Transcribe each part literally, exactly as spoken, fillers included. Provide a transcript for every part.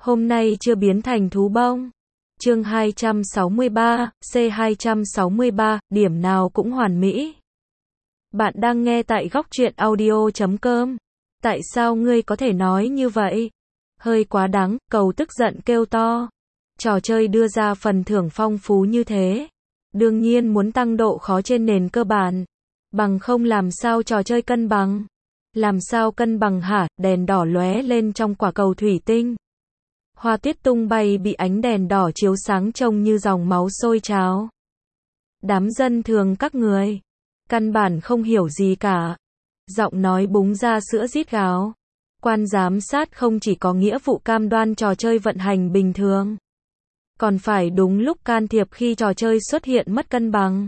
Hôm nay chưa biến thành thú bông. Chương hai trăm sáu mươi ba, C hai trăm sáu mươi ba, điểm nào cũng hoàn mỹ. Bạn đang nghe tại góc truyện audio chấm com. Tại sao ngươi có thể nói như vậy? Hơi quá đáng, Cầu tức giận kêu to. Trò chơi đưa ra phần thưởng phong phú như thế. Đương nhiên muốn tăng độ khó trên nền cơ bản. Bằng không làm sao trò chơi cân bằng. Làm sao cân bằng hả? Đèn đỏ lóe lên trong quả cầu thủy tinh. Hoa tuyết tung bay bị ánh đèn đỏ chiếu sáng trông như dòng máu sôi trào. Đám dân thường các người, căn bản không hiểu gì cả. Giọng nói búng ra sữa rít gào. Quan giám sát không chỉ có nghĩa vụ cam đoan trò chơi vận hành bình thường, còn phải đúng lúc can thiệp khi trò chơi xuất hiện mất cân bằng.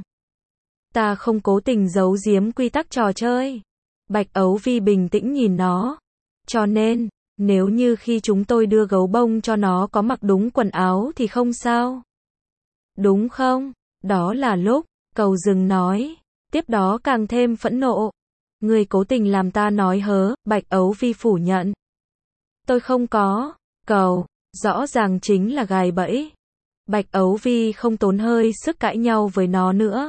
Ta không cố tình giấu giếm quy tắc trò chơi. Bạch Ấu Vi bình tĩnh nhìn nó. Cho nên, nếu như khi chúng tôi đưa gấu bông cho nó có mặc đúng quần áo thì không sao. Đúng không? Đó là lúc, Cầu dừng nói. Tiếp đó càng thêm phẫn nộ. Người cố tình làm ta nói hớ, Bạch Ấu Vi phủ nhận. Tôi không có. Cầu, rõ ràng chính là gài bẫy. Bạch Ấu Vi không tốn hơi sức cãi nhau với nó nữa.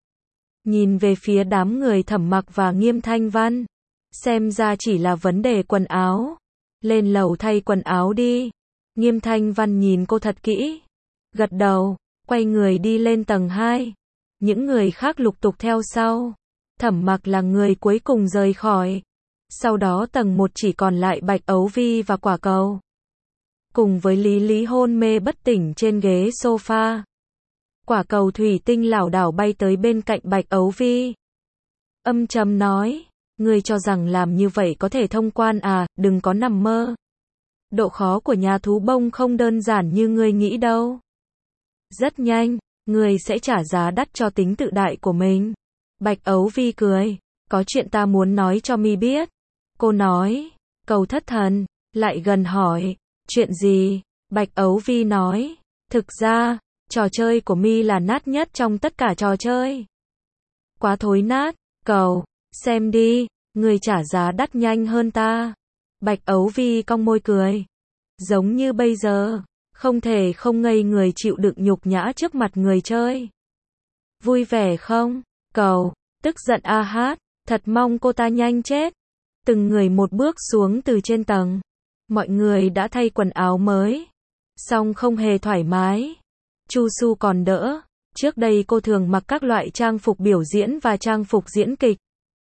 Nhìn về phía đám người Thẩm Mặc và Nghiêm Thanh Văn. Xem ra chỉ là vấn đề quần áo. Lên lầu thay quần áo đi. Nghiêm Thanh Văn nhìn cô thật kỹ. Gật đầu, quay người đi lên tầng hai. Những người khác lục tục theo sau. Thẩm Mặc là người cuối cùng rời khỏi. Sau đó tầng một chỉ còn lại Bạch Ấu Vi và Quả Cầu. Cùng với Lý Lý hôn mê bất tỉnh trên ghế sofa. Quả cầu thủy tinh lảo đảo bay tới bên cạnh Bạch Ấu Vi. Âm trầm nói. Ngươi cho rằng làm như vậy có thể thông quan à, đừng có nằm mơ. Độ khó của nhà thú bông không đơn giản như ngươi nghĩ đâu. Rất nhanh, ngươi sẽ trả giá đắt cho tính tự đại của mình. Bạch Ấu Vi cười. Có chuyện ta muốn nói cho mi biết. Cô nói. Cầu thất thần, lại gần hỏi. Chuyện gì? Bạch Ấu Vi nói. Thực ra, trò chơi của mi là nát nhất trong tất cả trò chơi. Quá thối nát. Cầu, xem đi, người trả giá đắt nhanh hơn ta. Bạch Ấu Vi cong môi cười. Giống như bây giờ, không thể không ngây người chịu đựng nhục nhã trước mặt người chơi. Vui vẻ không? Cầu, tức giận a hát, thật mong cô ta nhanh chết. Từng người một bước xuống từ trên tầng. Mọi người đã thay quần áo mới. Song không hề thoải mái. Chu Su còn đỡ. Trước đây cô thường mặc các loại trang phục biểu diễn và trang phục diễn kịch.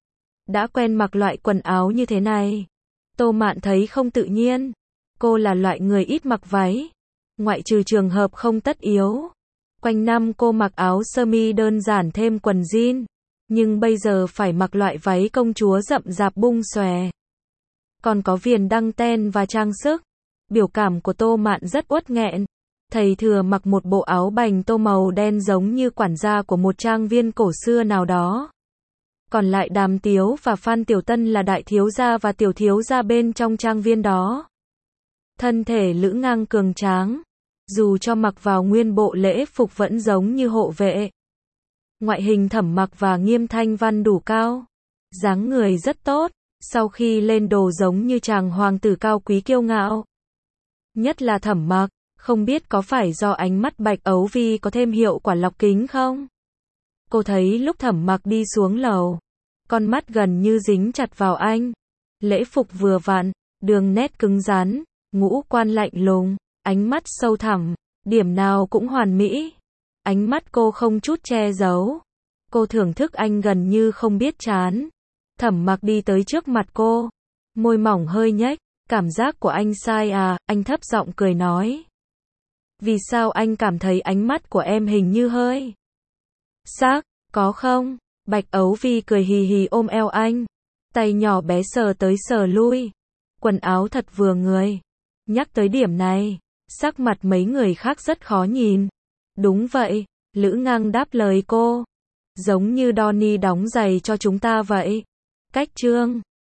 Đã quen mặc loại quần áo như thế này. Tô Mạn thấy không tự nhiên. Cô là loại người ít mặc váy. Ngoại trừ trường hợp không tất yếu. Quanh năm cô mặc áo sơ mi đơn giản thêm quần jean. Nhưng bây giờ phải mặc loại váy công chúa rậm rạp bung xòe. Còn có viền đăng ten và trang sức. Biểu cảm của Tô Mạn rất uất nghẹn. Thầy thừa mặc một bộ áo bành tô màu đen giống như quản gia của một trang viên cổ xưa nào đó. Còn lại Đàm Tiếu và Phan Tiểu Tân là đại thiếu gia và tiểu thiếu gia bên trong trang viên đó. Thân thể lữ ngang cường tráng. Dù cho mặc vào nguyên bộ lễ phục vẫn giống như hộ vệ. Ngoại hình Thẩm Mặc và Nghiêm Thanh Văn đủ cao. Dáng người rất tốt. Sau khi lên đồ giống như chàng hoàng tử cao quý kiêu ngạo. Nhất là Thẩm Mặc. Không biết có phải do ánh mắt Bạch Ấu Vi có thêm hiệu quả lọc kính không? Cô thấy lúc Thẩm Mặc đi xuống lầu. Con mắt gần như dính chặt vào anh. Lễ phục vừa vặn, đường nét cứng rắn, ngũ quan lạnh lùng, ánh mắt sâu thẳm, điểm nào cũng hoàn mỹ. Ánh mắt cô không chút che giấu. Cô thưởng thức anh gần như không biết chán. Thẩm Mặc đi tới trước mặt cô. Môi mỏng hơi nhếch. Cảm giác của anh sai à, anh thấp giọng cười nói. Vì sao anh cảm thấy ánh mắt của em hình như hơi sắc, có không? Bạch Ấu Vi cười hì hì ôm eo anh. Tay nhỏ bé sờ tới sờ lui. Quần áo thật vừa người. Nhắc tới điểm này, sắc mặt mấy người khác rất khó nhìn. Đúng vậy, Lữ Ngang đáp lời cô. Giống như Donnie đóng giày cho chúng ta vậy. Cách chương